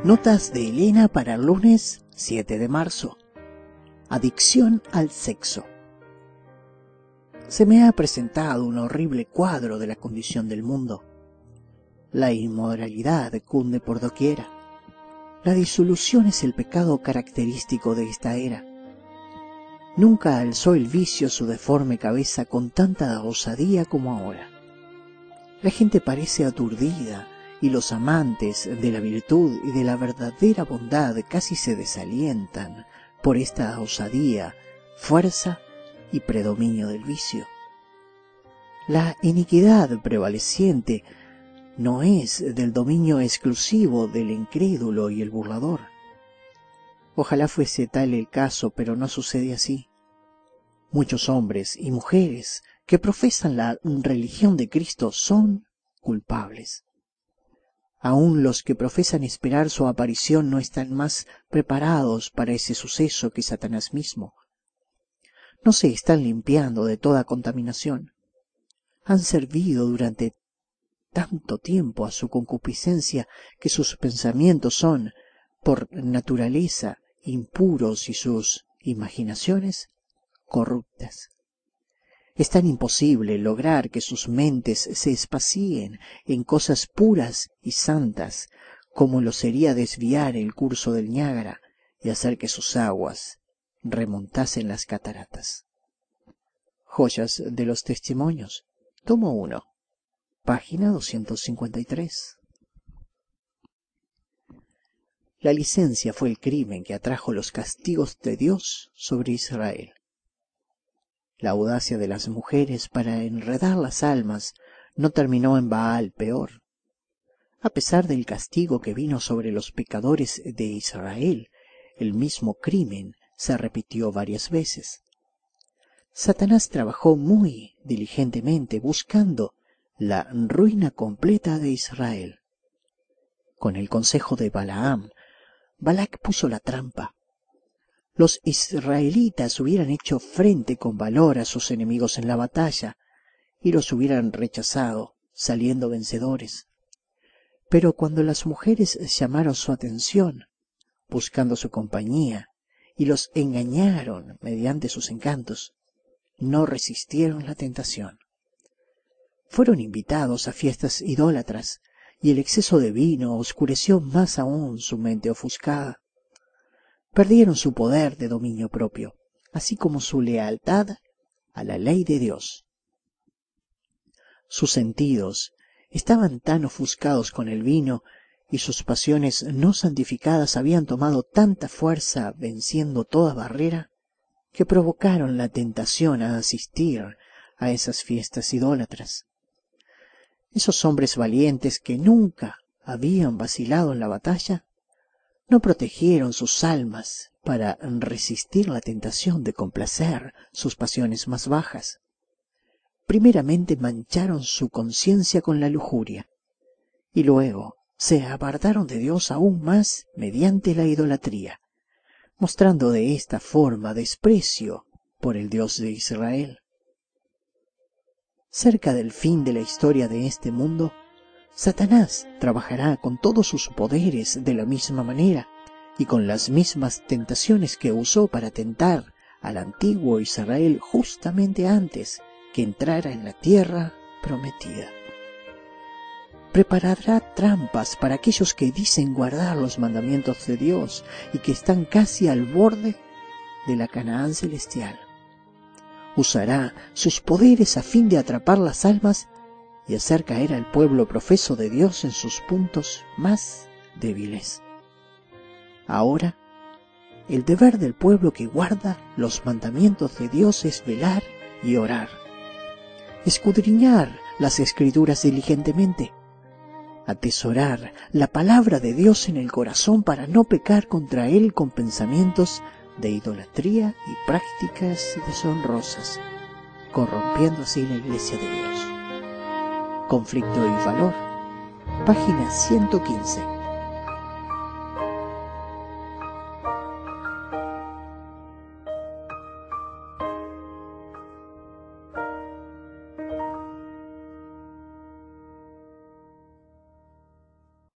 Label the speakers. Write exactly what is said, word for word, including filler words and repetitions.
Speaker 1: Notas de Elena para el lunes siete de marzo. Adicción al sexo. Se me ha presentado un horrible cuadro de la condición del mundo. La inmoralidad cunde por doquiera. La disolución es el pecado característico de esta era. Nunca alzó el vicio su deforme cabeza con tanta osadía como ahora. La gente parece aturdida y los amantes de la virtud y de la verdadera bondad casi se desalientan por esta osadía, fuerza y predominio del vicio. La iniquidad prevaleciente no es del dominio exclusivo del incrédulo y el burlador. Ojalá fuese tal el caso, pero no sucede así. Muchos hombres y mujeres que profesan la religión de Cristo son culpables. Aún los que profesan esperar su aparición no están más preparados para ese suceso que Satanás mismo. No se están limpiando de toda contaminación. Han servido durante tanto tiempo a su concupiscencia que sus pensamientos son, por naturaleza, impuros y sus imaginaciones corruptas. Es tan imposible lograr que sus mentes se espacien en cosas puras y santas como lo sería desviar el curso del Niágara y hacer que sus aguas remontasen las cataratas. Joyas de los Testimonios, tomo uno, página doscientos cincuenta y tres. La licencia fue el crimen que atrajo los castigos de Dios sobre Israel. La audacia de las mujeres para enredar las almas no terminó en Baal peor. A pesar del castigo que vino sobre los pecadores de Israel, el mismo crimen se repitió varias veces. Satanás trabajó muy diligentemente buscando la ruina completa de Israel. Con el consejo de Balaam, Balac puso la trampa. Los israelitas hubieran hecho frente con valor a sus enemigos en la batalla y los hubieran rechazado, saliendo vencedores. Pero cuando las mujeres llamaron su atención, buscando su compañía, y los engañaron mediante sus encantos, no resistieron la tentación. Fueron invitados a fiestas idólatras, y el exceso de vino oscureció más aún su mente ofuscada. Perdieron su poder de dominio propio, así como su lealtad a la ley de Dios. Sus sentidos estaban tan ofuscados con el vino y sus pasiones no santificadas habían tomado tanta fuerza venciendo toda barrera que provocaron la tentación a asistir a esas fiestas idólatras. Esos hombres valientes que nunca habían vacilado en la batalla no protegieron sus almas para resistir la tentación de complacer sus pasiones más bajas. Primeramente mancharon su conciencia con la lujuria, y luego se apartaron de Dios aún más mediante la idolatría, mostrando de esta forma desprecio por el Dios de Israel. Cerca del fin de la historia de este mundo, Satanás trabajará con todos sus poderes de la misma manera y con las mismas tentaciones que usó para tentar al antiguo Israel justamente antes que entrara en la tierra prometida. Preparará trampas para aquellos que dicen guardar los mandamientos de Dios y que están casi al borde de la Canaán celestial. Usará sus poderes a fin de atrapar las almas y hacer caer al pueblo profeso de Dios en sus puntos más débiles. Ahora, el deber del pueblo que guarda los mandamientos de Dios es velar y orar, escudriñar las Escrituras diligentemente, atesorar la palabra de Dios en el corazón para no pecar contra Él con pensamientos de idolatría y prácticas deshonrosas, corrompiendo así la iglesia de Dios. Conflicto y valor, página ciento quince.